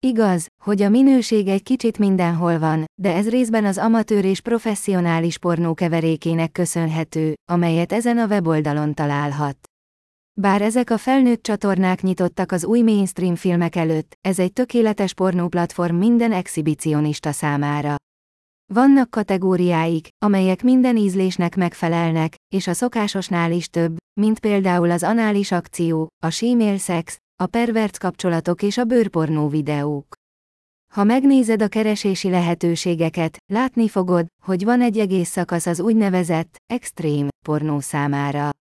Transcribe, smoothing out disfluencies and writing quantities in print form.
Igaz, hogy a minőség egy kicsit mindenhol van, de ez részben az amatőr és professzionális pornó keverékének köszönhető, amelyet ezen a weboldalon találhat. Bár ezek a felnőtt csatornák nyitottak az új mainstream filmek előtt, ez egy tökéletes pornóplatform minden exhibicionista számára. Vannak kategóriáik, amelyek minden ízlésnek megfelelnek, és a szokásosnál is több, mint például az anális akció, a símél szex, a perverc kapcsolatok és a bőrpornó videók. Ha megnézed a keresési lehetőségeket, látni fogod, hogy van egy egész szakasz az úgynevezett extrém pornó számára.